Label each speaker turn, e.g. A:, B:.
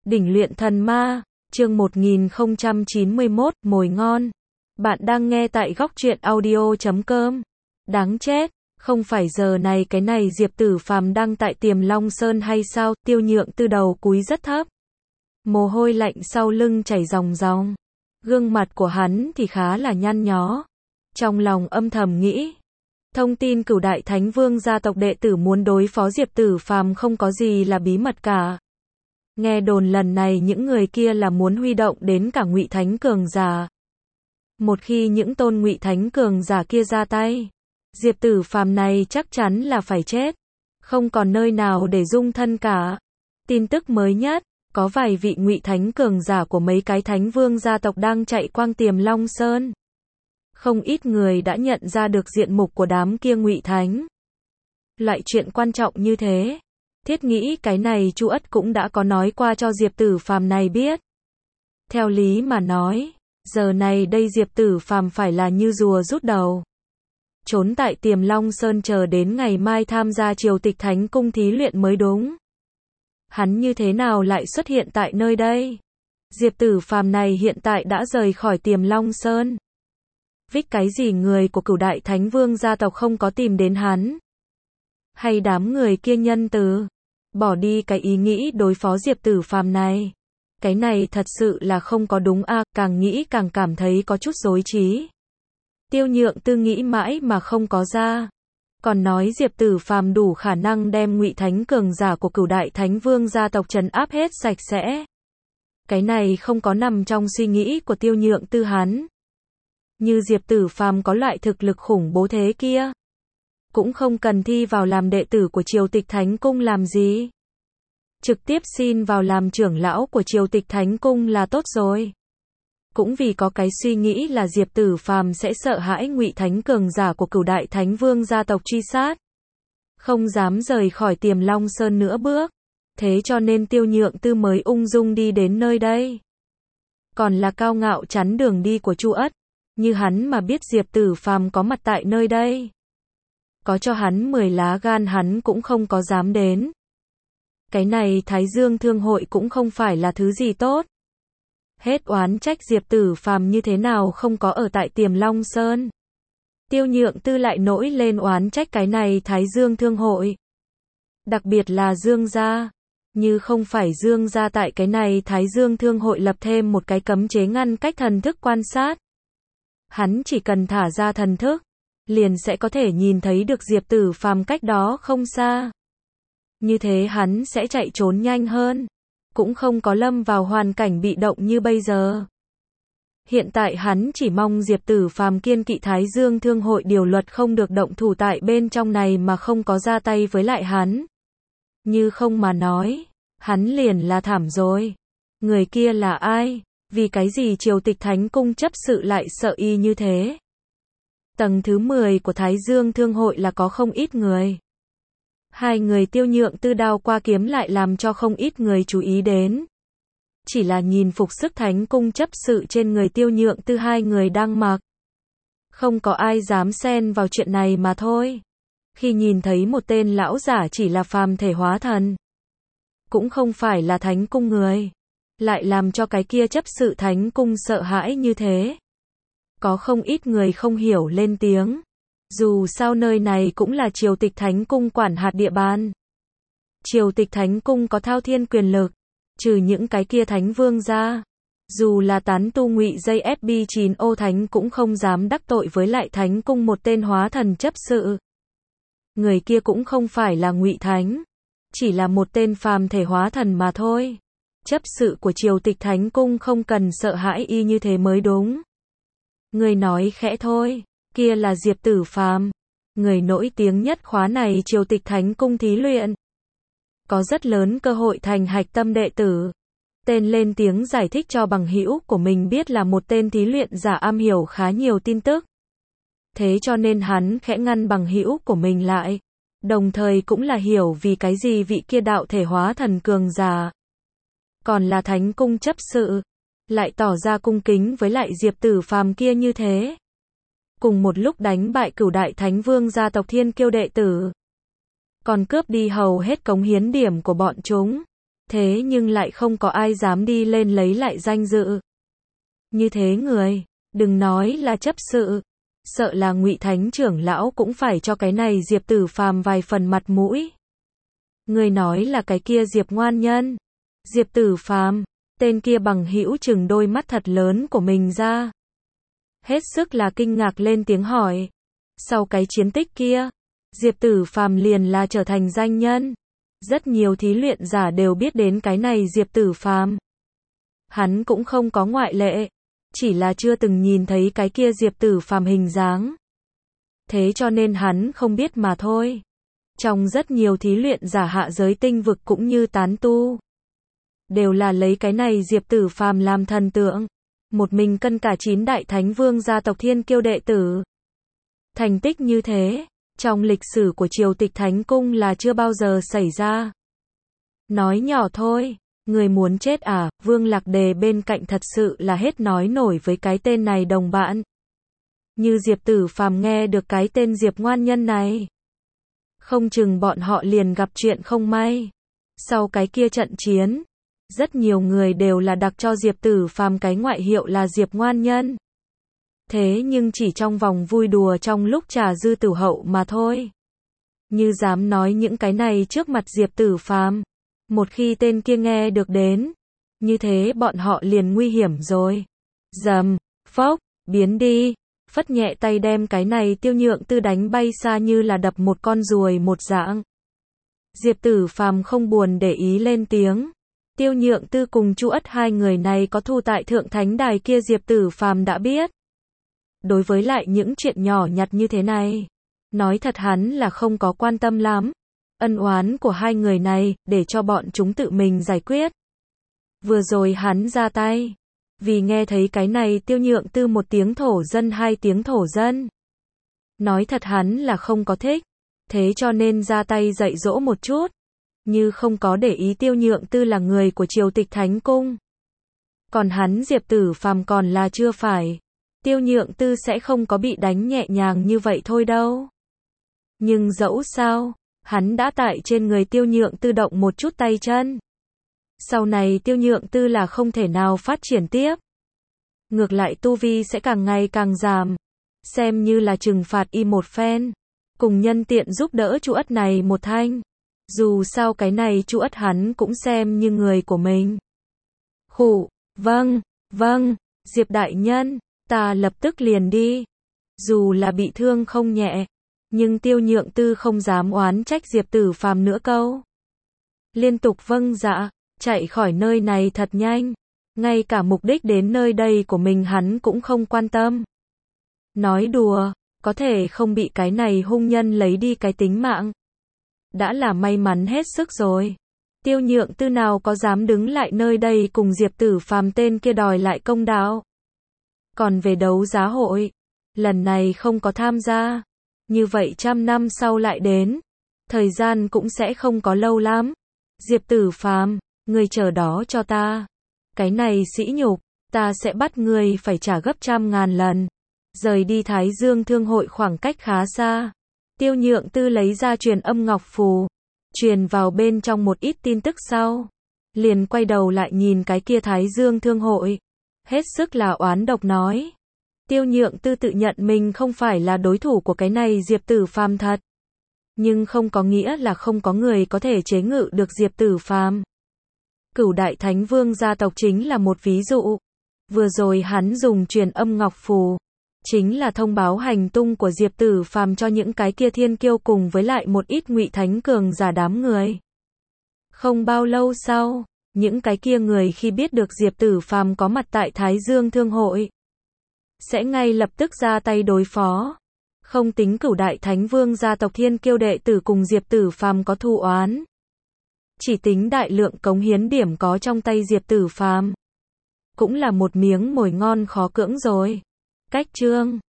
A: Đỉnh luyện thần ma, chương 1091, mồi ngon. Bạn đang nghe tại góc truyện audio.com. Đáng chết, không phải giờ này cái này Diệp Tử Phàm đang tại Tiềm Long Sơn hay sao? Tiêu Nhượng Tư đầu cúi rất thấp. Mồ hôi lạnh sau lưng chảy ròng ròng. Gương mặt của hắn thì khá là nhăn nhó. Trong lòng âm thầm nghĩ, thông tin Cửu Đại Thánh Vương gia tộc đệ tử muốn đối phó Diệp Tử Phàm không có gì là bí mật cả. Nghe đồn lần này những người kia là muốn huy động đến cả Ngụy Thánh cường giả. Một khi những tôn Ngụy Thánh cường giả kia ra tay, Diệp Tử Phàm này chắc chắn là phải chết, không còn nơi nào để dung thân cả. Tin tức mới nhất, có vài vị Ngụy Thánh cường giả của mấy cái Thánh Vương gia tộc đang chạy quang Tiềm Long Sơn. Không ít người đã nhận ra được diện mục của đám kia Ngụy Thánh. Loại chuyện quan trọng như thế, thiết nghĩ cái này Chu Ất cũng đã có nói qua cho Diệp Tử Phàm này biết. Theo lý mà nói, giờ này đây Diệp Tử Phàm phải là như rùa rút đầu, trốn tại Tiềm Long Sơn chờ đến ngày mai tham gia triều tịch Thánh Cung thí luyện mới đúng. Hắn như thế nào lại xuất hiện tại nơi đây? Diệp Tử Phàm này hiện tại đã rời khỏi Tiềm Long Sơn. Vích cái gì người của Cửu Đại Thánh Vương gia tộc không có tìm đến hắn? Hay đám người kia nhân từ bỏ đi cái ý nghĩ đối phó Diệp Tử Phàm này? Cái này thật sự là không có đúng a, càng nghĩ càng cảm thấy có chút rối trí. Tiêu Nhượng Tư nghĩ mãi mà không có ra. Còn nói Diệp Tử Phàm đủ khả năng đem Ngụy Thánh cường giả của Cửu Đại Thánh Vương gia tộc trấn áp hết sạch sẽ. Cái này không có nằm trong suy nghĩ của Tiêu Nhượng Tư hắn. Như Diệp Tử Phàm có loại thực lực khủng bố thế kia, cũng không cần thi vào làm đệ tử của triều tịch Thánh Cung làm gì. Trực tiếp xin vào làm trưởng lão của triều tịch Thánh Cung là tốt rồi. Cũng vì có cái suy nghĩ là Diệp Tử Phàm sẽ sợ hãi Ngụy Thánh cường giả của Cửu Đại Thánh Vương gia tộc truy sát, không dám rời khỏi Tiềm Long Sơn nữa bước. Thế cho nên Tiêu Nhượng Tư mới ung dung đi đến nơi đây. Còn là cao ngạo chắn đường đi của Chu Ất, như hắn mà biết Diệp Tử Phàm có mặt tại nơi đây, có cho hắn 10 lá gan hắn cũng không có dám đến. Cái này Thái Dương Thương hội cũng không phải là thứ gì tốt. Hết oán trách Diệp Tử Phàm như thế nào không có ở tại Tiềm Long Sơn. Tiêu Nhượng Tư lại nổi lên oán trách cái này Thái Dương Thương hội. Đặc biệt là Dương gia. Như không phải Dương gia tại cái này Thái Dương Thương hội lập thêm một cái cấm chế ngăn cách thần thức quan sát. Hắn chỉ cần thả ra thần thức, liền sẽ có thể nhìn thấy được Diệp Tử Phàm cách đó không xa. Như thế hắn sẽ chạy trốn nhanh hơn, cũng không có lâm vào hoàn cảnh bị động như bây giờ. Hiện tại hắn chỉ mong Diệp Tử Phàm kiên kỵ Thái Dương Thương hội điều luật không được động thủ tại bên trong này mà không có ra tay với lại hắn. Như không mà nói, hắn liền là thảm rồi. Người kia là ai? Vì cái gì triều tịch Thánh Cung chấp sự lại sợ y như thế? Tầng thứ 10 của Thái Dương Thương hội là có không ít người. Hai người Tiêu Nhượng Tư đao qua kiếm lại làm cho không ít người chú ý đến. Chỉ là nhìn phục sức Thánh Cung chấp sự trên người Tiêu Nhượng Tư hai người đang mặc, không có ai dám xen vào chuyện này mà thôi. Khi nhìn thấy một tên lão giả chỉ là phàm thể hóa thần, cũng không phải là Thánh Cung người, lại làm cho cái kia chấp sự Thánh Cung sợ hãi như thế. Có không ít người không hiểu lên tiếng. Dù sao nơi này cũng là triều tịch Thánh Cung quản hạt địa bàn. Triều tịch Thánh Cung có thao thiên quyền lực, trừ những cái kia Thánh Vương ra. Dù là tán tu Ngụy JSB9 ô Thánh cũng không dám đắc tội với lại Thánh Cung một tên hóa thần chấp sự. Người kia cũng không phải là Ngụy Thánh, chỉ là một tên phàm thể hóa thần mà thôi. Chấp sự của triều tịch Thánh Cung không cần sợ hãi y như thế mới đúng. Người nói khẽ thôi, kia là Diệp Tử Phàm, người nổi tiếng nhất khóa này triều tịch Thánh Cung thí luyện, có rất lớn cơ hội thành hạch tâm đệ tử. Tên lên tiếng giải thích cho bằng hữu của mình biết là một tên thí luyện giả am hiểu khá nhiều tin tức. Thế cho nên hắn khẽ ngăn bằng hữu của mình lại, đồng thời cũng là hiểu vì cái gì vị kia đạo thể hóa thần cường giả, còn là Thánh Cung chấp sự, lại tỏ ra cung kính với lại Diệp Tử Phàm kia như thế. Cùng một lúc đánh bại Cửu Đại Thánh Vương gia tộc Thiên Kiêu đệ tử, còn cướp đi hầu hết cống hiến điểm của bọn chúng. Thế nhưng lại không có ai dám đi lên lấy lại danh dự. Như thế người, đừng nói là chấp sự, sợ là Ngụy Thánh trưởng lão cũng phải cho cái này Diệp Tử Phàm vài phần mặt mũi. Người nói là cái kia Diệp Ngoan Nhân. Diệp Tử Phàm, tên kia bằng hữu chừng đôi mắt thật lớn của mình ra. Hết sức là kinh ngạc lên tiếng hỏi. Sau cái chiến tích kia, Diệp Tử Phàm liền là trở thành danh nhân. Rất nhiều thí luyện giả đều biết đến cái này Diệp Tử Phàm. Hắn cũng không có ngoại lệ, chỉ là chưa từng nhìn thấy cái kia Diệp Tử Phàm hình dáng. Thế cho nên hắn không biết mà thôi. Trong rất nhiều thí luyện giả hạ giới tinh vực cũng như tán tu, đều là lấy cái này Diệp Tử Phàm làm thần tượng. Một mình cân cả 9 đại thánh vương gia tộc Thiên Kiêu đệ tử. Thành tích như thế, trong lịch sử của triều tịch Thánh Cung là chưa bao giờ xảy ra. Nói nhỏ thôi, người muốn chết à, Vương Lạc Đề bên cạnh thật sự là hết nói nổi với cái tên này đồng bạn. Như Diệp Tử Phàm nghe được cái tên Diệp Ngoan Nhân này, không chừng bọn họ liền gặp chuyện không may. Sau cái kia trận chiến, rất nhiều người đều là đặt cho Diệp Tử Phàm cái ngoại hiệu là Diệp Ngoan Nhân. Thế nhưng chỉ trong vòng vui đùa trong lúc trà dư tử hậu mà thôi. Như dám nói những cái này trước mặt Diệp Tử Phàm, một khi tên kia nghe được đến, như thế bọn họ liền nguy hiểm rồi. Dầm, phốc, biến đi, phất nhẹ tay đem cái này Tiêu Nhượng Tư đánh bay xa như là đập một con ruồi một dạng. Diệp Tử Phàm không buồn để ý lên tiếng. Tiêu Nhượng Tư cùng Chu Ất hai người này có thù tại Thượng Thánh Đài kia Diệp Tử Phàm đã biết. Đối với lại những chuyện nhỏ nhặt như thế này, nói thật hắn là không có quan tâm lắm. Ân oán của hai người này, để cho bọn chúng tự mình giải quyết. Vừa rồi hắn ra tay, vì nghe thấy cái này Tiêu Nhượng Tư một tiếng thổ dân hai tiếng thổ dân. Nói thật hắn là không có thích, thế cho nên ra tay dạy dỗ một chút. Như không có để ý Tiêu Nhượng Tư là người của triều tịch Thánh Cung. Còn hắn Diệp Tử Phàm còn là chưa phải. Tiêu Nhượng Tư sẽ không có bị đánh nhẹ nhàng như vậy thôi đâu. Nhưng dẫu sao, hắn đã tại trên người Tiêu Nhượng Tư động một chút tay chân. Sau này Tiêu Nhượng Tư là không thể nào phát triển tiếp. Ngược lại tu vi sẽ càng ngày càng giảm. Xem như là trừng phạt y một phen. Cùng nhân tiện giúp đỡ Chu Ất này một thanh. Dù sao cái này Chu Ất hắn cũng xem như người của mình. Khụ, vâng, Diệp đại nhân, ta lập tức liền đi. Dù là bị thương không nhẹ, nhưng Tiêu Nhượng Tư không dám oán trách Diệp Tử Phàm nữa câu. Liên tục vâng dạ, chạy khỏi nơi này thật nhanh. Ngay cả mục đích đến nơi đây của mình hắn cũng không quan tâm. Nói đùa, có thể không bị cái này hung nhân lấy đi cái tính mạng. Đã là may mắn hết sức rồi. Tiêu Nhượng Tư nào có dám đứng lại nơi đây cùng Diệp Tử Phàm tên kia đòi lại công đạo. Còn về đấu giá hội, lần này không có tham gia. Như vậy 100 năm sau lại đến, thời gian cũng sẽ không có lâu lắm. Diệp Tử Phàm, ngươi chờ đó cho ta. Cái này sỉ nhục, ta sẽ bắt ngươi phải trả gấp 100.000 lần. Rời đi Thái Dương Thương hội khoảng cách khá xa. Tiêu Nhượng Tư lấy ra truyền âm ngọc phù, truyền vào bên trong một ít tin tức sau. Liền quay đầu lại nhìn cái kia Thái Dương Thương hội. Hết sức là oán độc nói. Tiêu Nhượng Tư tự nhận mình không phải là đối thủ của cái này Diệp Tử Phàm thật. Nhưng không có nghĩa là không có người có thể chế ngự được Diệp Tử Phàm. Cửu Đại Thánh Vương gia tộc chính là một ví dụ. Vừa rồi hắn dùng truyền âm ngọc phù, chính là thông báo hành tung của Diệp Tử Phàm cho những cái kia thiên kiêu cùng với lại một ít Ngụy Thánh cường giả đám người. Không bao lâu sau, những cái kia người khi biết được Diệp Tử Phàm có mặt tại Thái Dương Thương hội, sẽ ngay lập tức ra tay đối phó. Không tính Cửu Đại Thánh Vương gia tộc Thiên Kiêu đệ tử cùng Diệp Tử Phàm có thù oán. Chỉ tính đại lượng cống hiến điểm có trong tay Diệp Tử Phàm, cũng là một miếng mồi ngon khó cưỡng rồi. Cách chương